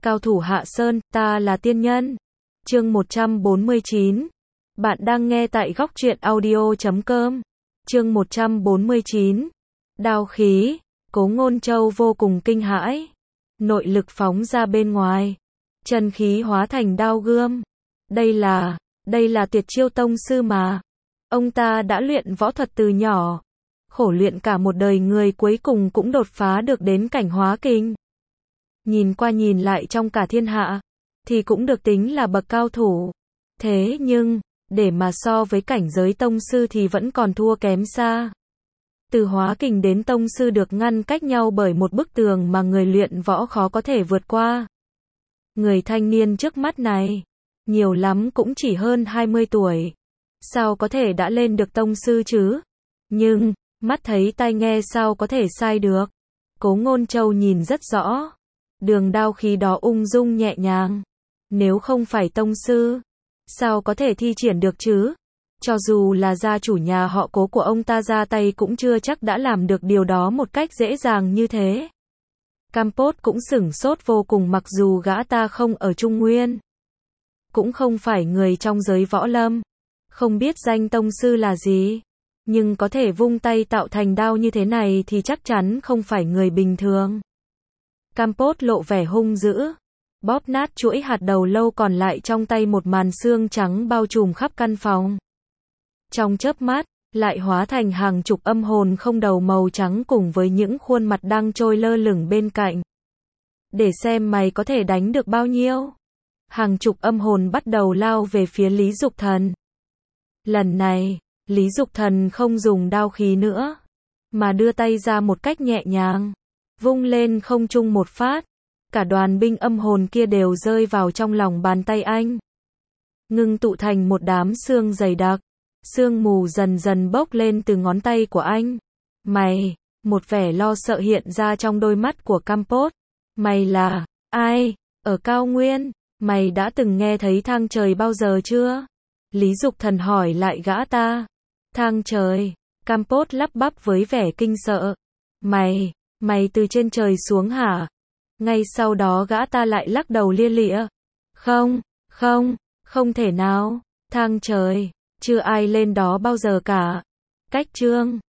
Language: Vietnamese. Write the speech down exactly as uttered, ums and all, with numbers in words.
Cao thủ Hạ Sơn, ta là tiên nhân. Chương một trăm bốn mươi chín. Bạn đang nghe tại góc truyện audio chấm com. Chương một trăm bốn mươi chín. Đao khí. Cố Ngôn Châu vô cùng kinh hãi. Nội lực phóng ra bên ngoài. Chân khí hóa thành đao gươm. Đây là, đây là tuyệt chiêu tông sư mà. Ông ta đã luyện võ thuật từ nhỏ. Khổ luyện cả một đời người cuối cùng cũng đột phá được đến cảnh hóa kinh. Nhìn qua nhìn lại trong cả thiên hạ, thì cũng được tính là bậc cao thủ. Thế nhưng, để mà so với cảnh giới tông sư thì vẫn còn thua kém xa. Từ hóa kình đến tông sư được ngăn cách nhau bởi một bức tường mà người luyện võ khó có thể vượt qua. Người thanh niên trước mắt này, nhiều lắm cũng chỉ hơn hai mươi tuổi. Sao có thể đã lên được tông sư chứ? Nhưng, mắt thấy tai nghe sao có thể sai được. Cố Ngôn Châu nhìn rất rõ. Đường đao khí đó ung dung nhẹ nhàng. Nếu không phải tông sư, sao có thể thi triển được chứ? Cho dù là gia chủ nhà họ Cố của ông ta ra tay cũng chưa chắc đã làm được điều đó một cách dễ dàng như thế. Campos cũng sửng sốt vô cùng, mặc dù gã ta không ở Trung Nguyên, cũng không phải người trong giới võ lâm, không biết danh tông sư là gì, nhưng có thể vung tay tạo thành đao như thế này thì chắc chắn không phải người bình thường. Campos lộ vẻ hung dữ, bóp nát chuỗi hạt đầu lâu còn lại trong tay, một màn xương trắng bao trùm khắp căn phòng. Trong chớp mắt, lại hóa thành hàng chục âm hồn không đầu màu trắng cùng với những khuôn mặt đang trôi lơ lửng bên cạnh. Để xem mày có thể đánh được bao nhiêu. Hàng chục âm hồn bắt đầu lao về phía Lý Dục Thần. Lần này, Lý Dục Thần không dùng đao khí nữa, mà đưa tay ra một cách nhẹ nhàng, vung lên không trung một phát. Cả đoàn binh âm hồn kia đều rơi vào trong lòng bàn tay anh, ngưng tụ thành một đám sương dày đặc. Sương mù dần dần bốc lên từ ngón tay của anh. Mày, một vẻ lo sợ hiện ra trong đôi mắt của Campos. Mày là ai? Ở cao nguyên, mày đã từng nghe thấy thang trời bao giờ chưa? Lý Dục Thần hỏi lại gã ta. Thang trời? Campos lắp bắp với vẻ kinh sợ. Mày, mày từ trên trời xuống hả? Ngay sau đó gã ta lại lắc đầu lia lịa. Không, không, không thể nào. Thang trời, chưa ai lên đó bao giờ cả. Cách chương